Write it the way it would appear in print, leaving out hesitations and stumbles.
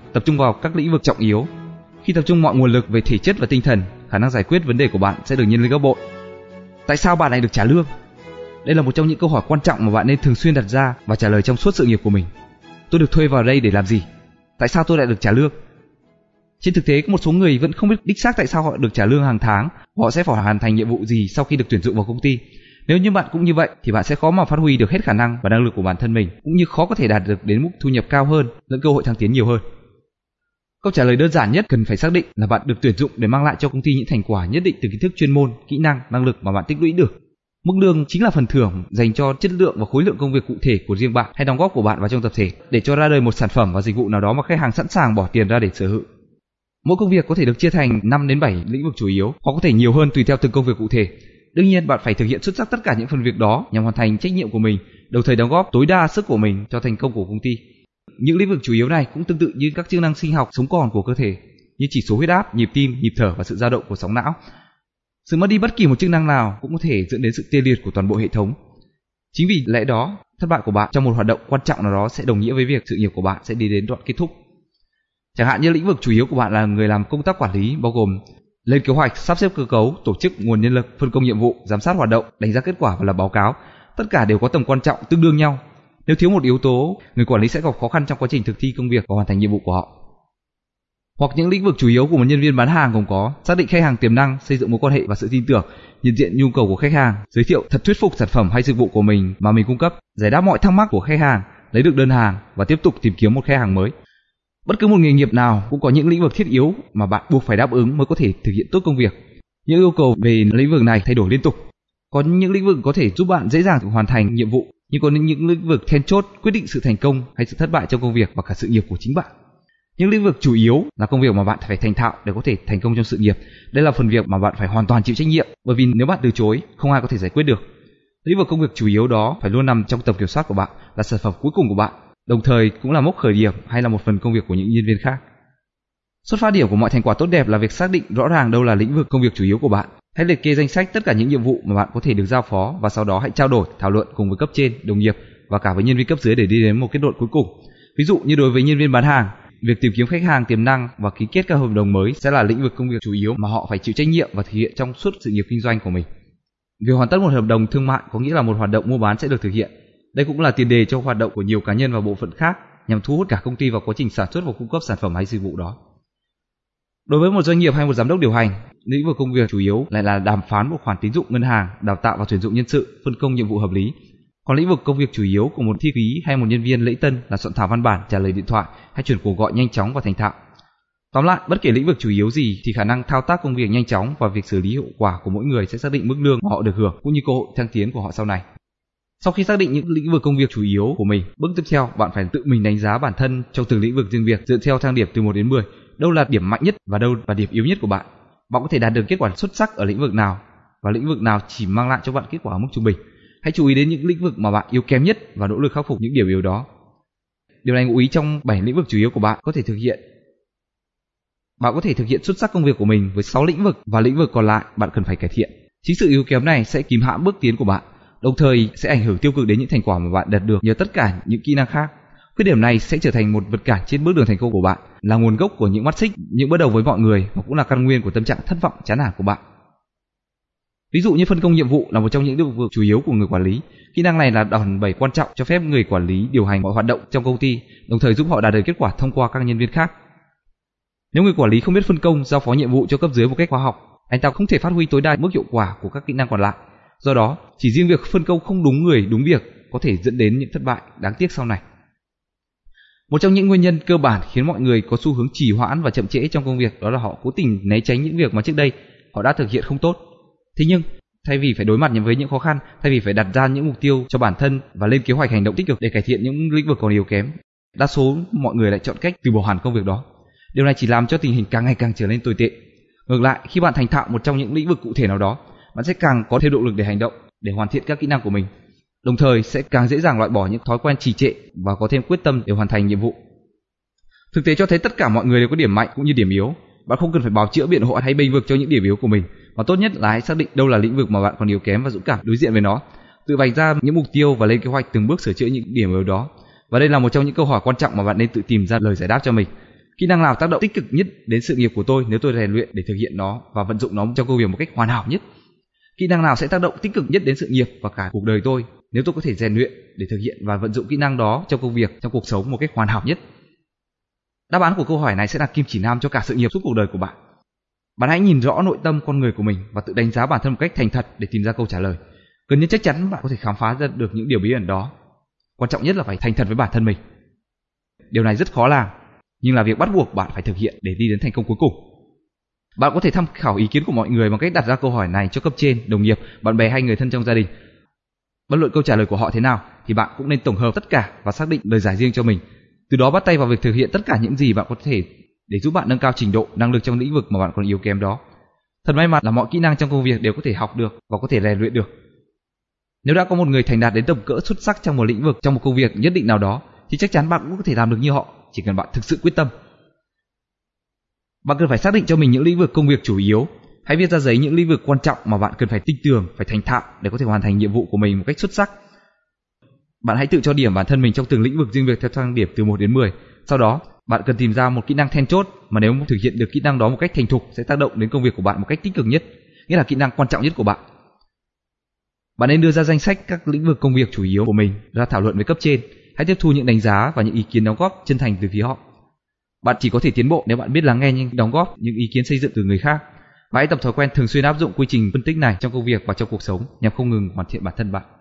tập trung vào các lĩnh vực trọng yếu. Khi tập trung mọi nguồn lực về thể chất và tinh thần, khả năng giải quyết vấn đề của bạn sẽ được nhân lên gấp bội. Tại sao bạn lại được trả lương? Đây là một trong những câu hỏi quan trọng mà bạn nên thường xuyên đặt ra và trả lời trong suốt sự nghiệp của mình. Tôi được thuê vào đây để làm gì? Tại sao tôi lại được trả lương? Trên thực tế, có một số người vẫn không biết đích xác tại sao họ được trả lương hàng tháng, họ sẽ phải hoàn thành nhiệm vụ gì sau khi được tuyển dụng vào công ty. Nếu như bạn cũng như vậy thì bạn sẽ khó mà phát huy được hết khả năng và năng lực của bản thân mình, cũng như khó có thể đạt được đến mức thu nhập cao hơn lẫn cơ hội thăng tiến nhiều hơn. Câu trả lời đơn giản nhất cần phải xác định là bạn được tuyển dụng để mang lại cho công ty những thành quả nhất định từ kiến thức chuyên môn, kỹ năng, năng lực mà bạn tích lũy được. Mức lương chính là phần thưởng dành cho chất lượng và khối lượng công việc cụ thể của riêng bạn hay đóng góp của bạn vào trong tập thể để cho ra đời một sản phẩm và dịch vụ nào đó mà khách hàng sẵn sàng bỏ tiền ra để sở hữu. Mỗi công việc có thể được chia thành 5 đến 7 lĩnh vực chủ yếu, hoặc có thể nhiều hơn tùy theo từng công việc cụ thể. Đương nhiên bạn phải thực hiện xuất sắc tất cả những phần việc đó nhằm hoàn thành trách nhiệm của mình, đồng thời đóng góp tối đa sức của mình cho thành công của công ty. Những lĩnh vực chủ yếu này cũng tương tự như các chức năng sinh học sống còn của cơ thể, như chỉ số huyết áp, nhịp tim, nhịp thở và sự dao động của sóng não. Sự mất đi bất kỳ một chức năng nào cũng có thể dẫn đến sự tê liệt của toàn bộ hệ thống. Chính vì lẽ đó, thất bại của bạn trong một hoạt động quan trọng nào đó sẽ đồng nghĩa với việc sự nghiệp của bạn sẽ đi đến đoạn kết thúc. Chẳng hạn như lĩnh vực chủ yếu của bạn là người làm công tác quản lý, bao gồm lên kế hoạch, sắp xếp cơ cấu, tổ chức nguồn nhân lực, phân công nhiệm vụ, giám sát hoạt động, đánh giá kết quả và lập báo cáo. Tất cả đều có tầm quan trọng tương đương nhau. Nếu thiếu một yếu tố, người quản lý sẽ gặp khó khăn trong quá trình thực thi công việc và hoàn thành nhiệm vụ của họ. Hoặc những lĩnh vực chủ yếu của một nhân viên bán hàng gồm có xác định khách hàng tiềm năng, xây dựng mối quan hệ và sự tin tưởng, nhận diện nhu cầu của khách hàng, giới thiệu thật thuyết phục sản phẩm hay dịch vụ của mình mà mình cung cấp, giải đáp mọi thắc mắc của khách hàng, lấy được đơn hàng và tiếp tục tìm kiếm một khách hàng mới. Bất cứ một nghề nghiệp nào cũng có những lĩnh vực thiết yếu mà bạn buộc phải đáp ứng mới có thể thực hiện tốt công việc. Những yêu cầu về lĩnh vực này thay đổi liên tục. Có những lĩnh vực có thể giúp bạn dễ dàng hoàn thành nhiệm vụ, nhưng có những lĩnh vực then chốt quyết định sự thành công hay sự thất bại trong công việc và cả sự nghiệp của chính bạn. Những lĩnh vực chủ yếu là công việc mà bạn phải thành thạo để có thể thành công trong sự nghiệp. Đây là phần việc mà bạn phải hoàn toàn chịu trách nhiệm, bởi vì nếu bạn từ chối, không ai có thể giải quyết được. Lĩnh vực công việc chủ yếu đó phải luôn nằm trong tầm kiểm soát của bạn, là sản phẩm cuối cùng của bạn, đồng thời cũng là mốc khởi điểm hay là một phần công việc của những nhân viên khác. Xuất phát điểm của mọi thành quả tốt đẹp là việc xác định rõ ràng đâu là lĩnh vực công việc chủ yếu của bạn. Hãy liệt kê danh sách tất cả những nhiệm vụ mà bạn có thể được giao phó và sau đó hãy trao đổi, thảo luận cùng với cấp trên, đồng nghiệp và cả với nhân viên cấp dưới để đi đến một kết luận cuối cùng. Ví dụ như đối với nhân viên bán hàng, việc tìm kiếm khách hàng tiềm năng và ký kết các hợp đồng mới sẽ là lĩnh vực công việc chủ yếu mà họ phải chịu trách nhiệm và thực hiện trong suốt sự nghiệp kinh doanh của mình. Việc hoàn tất một hợp đồng thương mại có nghĩa là một hoạt động mua bán sẽ được thực hiện. Đây cũng là tiền đề cho hoạt động của nhiều cá nhân và bộ phận khác nhằm thu hút cả công ty vào quá trình sản xuất và cung cấp sản phẩm hay dịch vụ đó. Đối với một doanh nghiệp hay một giám đốc điều hành, lĩnh vực công việc chủ yếu lại là đàm phán một khoản tín dụng ngân hàng, đào tạo và tuyển dụng nhân sự, phân công nhiệm vụ hợp lý. Còn lĩnh vực công việc chủ yếu của một thư ký hay một nhân viên lễ tân là soạn thảo văn bản, trả lời điện thoại hay chuyển cuộc gọi nhanh chóng và thành thạo. Tóm lại, bất kể lĩnh vực chủ yếu gì thì khả năng thao tác công việc nhanh chóng và việc xử lý hiệu quả của mỗi người sẽ xác định mức lương mà họ được hưởng cũng như cơ hội thăng tiến của họ sau này. Sau khi xác định những lĩnh vực công việc chủ yếu của mình, bước tiếp theo bạn phải tự mình đánh giá bản thân trong từng lĩnh vực riêng biệt dựa theo thang điểm từ 1 đến 10. Đâu là điểm mạnh nhất và đâu là điểm yếu nhất của bạn. Bạn có thể đạt được kết quả xuất sắc ở lĩnh vực nào và lĩnh vực nào chỉ mang lại cho bạn kết quả ở mức trung bình. Hãy chú ý đến những lĩnh vực mà bạn yếu kém nhất và nỗ lực khắc phục những điểm yếu đó. Điều này ngụ ý trong 7 lĩnh vực chủ yếu của bạn có thể thực hiện. Bạn có thể thực hiện xuất sắc công việc của mình với 6 lĩnh vực và lĩnh vực còn lại bạn cần phải cải thiện. Chính sự yếu kém này sẽ kìm hãm bước tiến của bạn, đồng thời sẽ ảnh hưởng tiêu cực đến những thành quả mà bạn đạt được nhờ tất cả những kỹ năng khác. Khuyết điểm này sẽ trở thành một vật cản trên bước đường thành công của bạn, là nguồn gốc của những mắt xích, những bất đồng với mọi người và cũng là căn nguyên của tâm trạng thất vọng, chán nản của bạn. Ví dụ như phân công nhiệm vụ là một trong những lĩnh vực chủ yếu của người quản lý. Kỹ năng này là đòn bẩy quan trọng cho phép người quản lý điều hành mọi hoạt động trong công ty, đồng thời giúp họ đạt được kết quả thông qua các nhân viên khác. Nếu người quản lý không biết phân công, giao phó nhiệm vụ cho cấp dưới một cách khoa học, anh ta không thể phát huy tối đa mức hiệu quả của các kỹ năng còn lại. Do đó, chỉ riêng việc phân công không đúng người, đúng việc có thể dẫn đến những thất bại đáng tiếc sau này. Một trong những nguyên nhân cơ bản khiến mọi người có xu hướng trì hoãn và chậm trễ trong công việc đó là họ cố tình né tránh những việc mà trước đây họ đã thực hiện không tốt. Thế nhưng, thay vì phải đối mặt với những khó khăn, thay vì phải đặt ra những mục tiêu cho bản thân và lên kế hoạch hành động tích cực để cải thiện những lĩnh vực còn yếu kém, đa số mọi người lại chọn cách từ bỏ hẳn công việc đó. Điều này chỉ làm cho tình hình càng ngày càng trở nên tồi tệ. Ngược lại, khi bạn thành thạo một trong những lĩnh vực cụ thể nào đó, bạn sẽ càng có thêm động lực để hành động, để hoàn thiện các kỹ năng của mình. Đồng thời sẽ càng dễ dàng loại bỏ những thói quen trì trệ và có thêm quyết tâm để hoàn thành nhiệm vụ. Thực tế cho thấy tất cả mọi người đều có điểm mạnh cũng như điểm yếu. Bạn không cần phải bào chữa, biện hộ hay bênh vực cho những điểm yếu của mình, mà tốt nhất là hãy xác định đâu là lĩnh vực mà bạn còn yếu kém và dũng cảm đối diện với nó, tự vạch ra những mục tiêu và lên kế hoạch từng bước sửa chữa những điểm yếu đó. Và đây là một trong những câu hỏi quan trọng mà bạn nên tự tìm ra lời giải đáp cho mình. Kỹ năng nào tác động tích cực nhất đến sự nghiệp của tôi nếu tôi rèn luyện để thực hiện nó và vận dụng nó trong công việc một cách hoàn hảo nhất? Kỹ năng nào sẽ tác động tích cực nhất đến sự nghiệp và cả cuộc đời tôi nếu tôi có thể rèn luyện để thực hiện và vận dụng kỹ năng đó trong công việc, trong cuộc sống một cách hoàn hảo nhất? Đáp án của câu hỏi này sẽ là kim chỉ nam cho cả sự nghiệp suốt cuộc đời của bạn. Bạn hãy nhìn rõ nội tâm con người của mình và tự đánh giá bản thân một cách thành thật để tìm ra câu trả lời. Gần như chắc chắn bạn có thể khám phá ra được những điều bí ẩn đó. Quan trọng nhất là phải thành thật với bản thân mình. Điều này rất khó làm, nhưng là việc bắt buộc bạn phải thực hiện để đi đến thành công cuối cùng. Bạn có thể tham khảo ý kiến của mọi người bằng cách đặt ra câu hỏi này cho cấp trên, đồng nghiệp, bạn bè hay người thân trong gia đình. Bất luận câu trả lời của họ thế nào thì bạn cũng nên tổng hợp tất cả và xác định lời giải riêng cho mình. Từ đó bắt tay vào việc thực hiện tất cả những gì bạn có thể để giúp bạn nâng cao trình độ, năng lực trong lĩnh vực mà bạn còn yếu kém đó. Thật may mắn là mọi kỹ năng trong công việc đều có thể học được và có thể rèn luyện được. Nếu đã có một người thành đạt đến tầm cỡ xuất sắc trong một lĩnh vực, trong một công việc nhất định nào đó, thì chắc chắn bạn cũng có thể làm được như họ, chỉ cần bạn thực sự quyết tâm. Bạn cần phải xác định cho mình những lĩnh vực công việc chủ yếu. Hãy viết ra giấy những lĩnh vực quan trọng mà bạn cần phải tinh tường, phải thành thạo để có thể hoàn thành nhiệm vụ của mình một cách xuất sắc. Bạn hãy tự cho điểm bản thân mình trong từng lĩnh vực riêng biệt theo thang điểm từ 1 đến 10. Sau đó, bạn cần tìm ra một kỹ năng then chốt mà nếu thực hiện được kỹ năng đó một cách thành thục sẽ tác động đến công việc của bạn một cách tích cực nhất, nghĩa là kỹ năng quan trọng nhất của bạn. Bạn nên đưa ra danh sách các lĩnh vực công việc chủ yếu của mình ra thảo luận với cấp trên. Hãy tiếp thu những đánh giá và những ý kiến đóng góp chân thành từ phía họ. Bạn chỉ có thể tiến bộ nếu bạn biết lắng nghe những đóng góp, những ý kiến xây dựng từ người khác. Và hãy tập thói quen thường xuyên áp dụng quy trình phân tích này trong công việc và trong cuộc sống nhằm không ngừng hoàn thiện bản thân bạn.